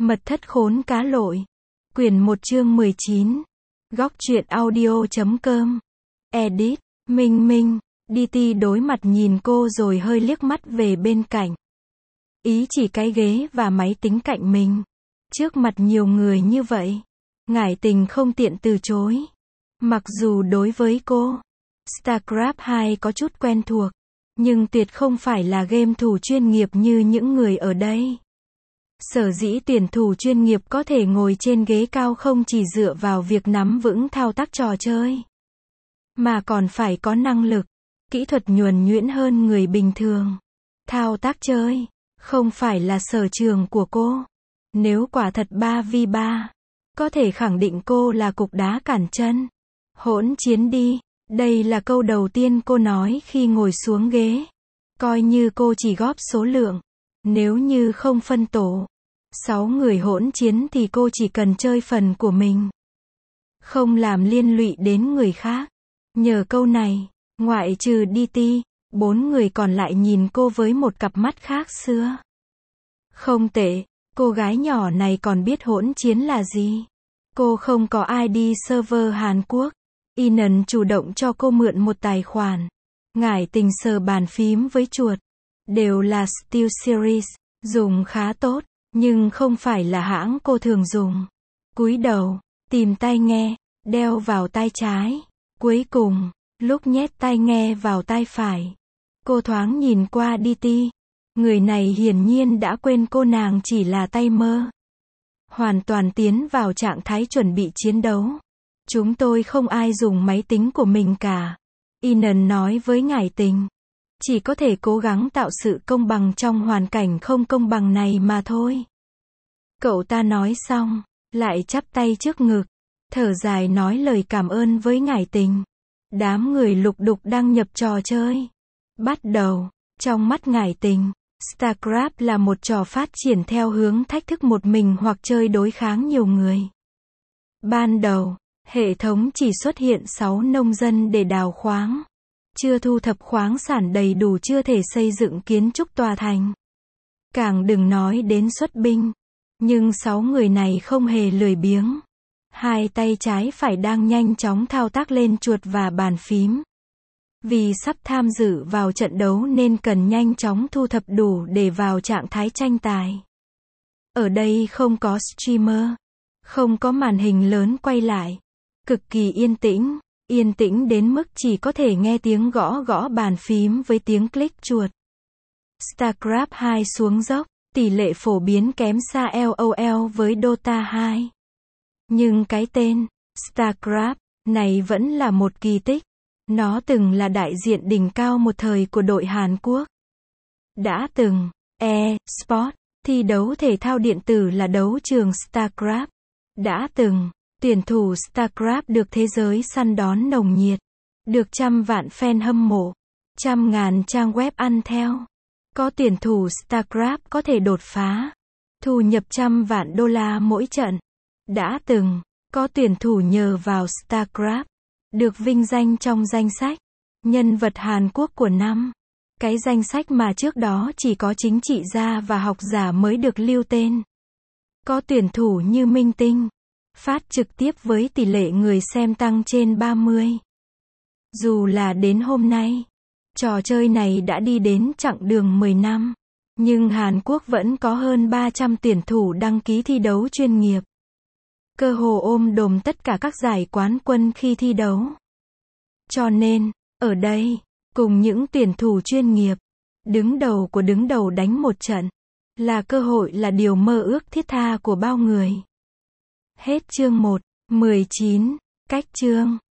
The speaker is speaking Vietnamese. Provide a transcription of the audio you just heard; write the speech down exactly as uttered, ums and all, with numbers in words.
Mật thất khốn cá lội. Quyển một chương mười chín. Góc truyện audio chấm com. Edit. Minh Minh. đê tê đối mặt nhìn cô rồi hơi liếc mắt về bên cạnh. Ý chỉ cái ghế và máy tính cạnh mình. Trước mặt nhiều người như vậy, Ngải Tình không tiện từ chối. Mặc dù đối với cô, StarCraft hai có chút quen thuộc, nhưng tuyệt không phải là game thủ chuyên nghiệp như những người ở đây. Sở dĩ tuyển thủ chuyên nghiệp có thể ngồi trên ghế cao không chỉ dựa vào việc nắm vững thao tác trò chơi, mà còn phải có năng lực, kỹ thuật nhuần nhuyễn hơn người bình thường. Thao tác chơi, không phải là sở trường của cô. Nếu quả thật ba vs ba, có thể khẳng định cô là cục đá cản chân. Hỗn chiến đi, đây là câu đầu tiên cô nói khi ngồi xuống ghế. Coi như cô chỉ góp số lượng. Nếu như không phân tổ, sáu người hỗn chiến thì cô chỉ cần chơi phần của mình, không làm liên lụy đến người khác. Nhờ câu này, ngoại trừ đê tê, bốn người còn lại nhìn cô với một cặp mắt khác xưa. Không tệ, cô gái nhỏ này còn biết hỗn chiến là gì. Cô không có i đê server Hàn Quốc. Inan chủ động cho cô mượn một tài khoản. Ngải Tình sờ bàn phím với chuột. Đều là SteelSeries, dùng khá tốt, nhưng không phải là hãng cô thường dùng. Cúi đầu, tìm tai nghe, đeo vào tai trái. Cuối cùng, lúc nhét tai nghe vào tai phải, cô thoáng nhìn qua đê tê. Người này hiển nhiên đã quên cô nàng chỉ là tay mơ. Hoàn toàn tiến vào trạng thái chuẩn bị chiến đấu. Chúng tôi không ai dùng máy tính của mình cả. Inan nói với Ngải Tình. Chỉ có thể cố gắng tạo sự công bằng trong hoàn cảnh không công bằng này mà thôi. Cậu ta nói xong, lại chắp tay trước ngực, thở dài nói lời cảm ơn với Ngải Tình. Đám người lục đục đăng nhập trò chơi. Bắt đầu, trong mắt Ngải Tình, StarCraft là một trò phát triển theo hướng thách thức một mình hoặc chơi đối kháng nhiều người. Ban đầu, hệ thống chỉ xuất hiện sáu nông dân để đào khoáng. Chưa thu thập khoáng sản đầy đủ, chưa thể xây dựng kiến trúc tòa thành. Càng đừng nói đến xuất binh. Nhưng sáu người này không hề lười biếng. Hai tay trái phải đang nhanh chóng thao tác lên chuột và bàn phím. Vì sắp tham dự vào trận đấu nên cần nhanh chóng thu thập đủ để vào trạng thái tranh tài. Ở đây không có streamer, không có màn hình lớn quay lại. Cực kỳ yên tĩnh, yên tĩnh đến mức chỉ có thể nghe tiếng gõ gõ bàn phím với tiếng click chuột. StarCraft hai xuống dốc, tỷ lệ phổ biến kém xa LOL với Dota hai. Nhưng cái tên StarCraft này vẫn là một kỳ tích. Nó từng là đại diện đỉnh cao một thời của đội Hàn Quốc. Đã từng, e-sport, thi đấu thể thao điện tử là đấu trường StarCraft. Đã từng, tuyển thủ StarCraft được thế giới săn đón nồng nhiệt. Được trăm vạn fan hâm mộ. Trăm ngàn trang web ăn theo. Có tuyển thủ StarCraft có thể đột phá. Thu nhập trăm vạn đô la mỗi trận. Đã từng, có tuyển thủ nhờ vào StarCraft được vinh danh trong danh sách nhân vật Hàn Quốc của năm. Cái danh sách mà trước đó chỉ có chính trị gia và học giả mới được lưu tên. Có tuyển thủ như Minh Tinh, phát trực tiếp với tỷ lệ người xem tăng trên ba mươi. Dù là đến hôm nay, trò chơi này đã đi đến chặng đường mười năm, nhưng Hàn Quốc vẫn có hơn ba trăm tuyển thủ đăng ký thi đấu chuyên nghiệp. Cơ hồ ôm đồm tất cả các giải quán quân khi thi đấu. Cho nên, ở đây, cùng những tuyển thủ chuyên nghiệp, đứng đầu của đứng đầu đánh một trận, là cơ hội, là điều mơ ước thiết tha của bao người. Hết chương một, mười chín, cách chương.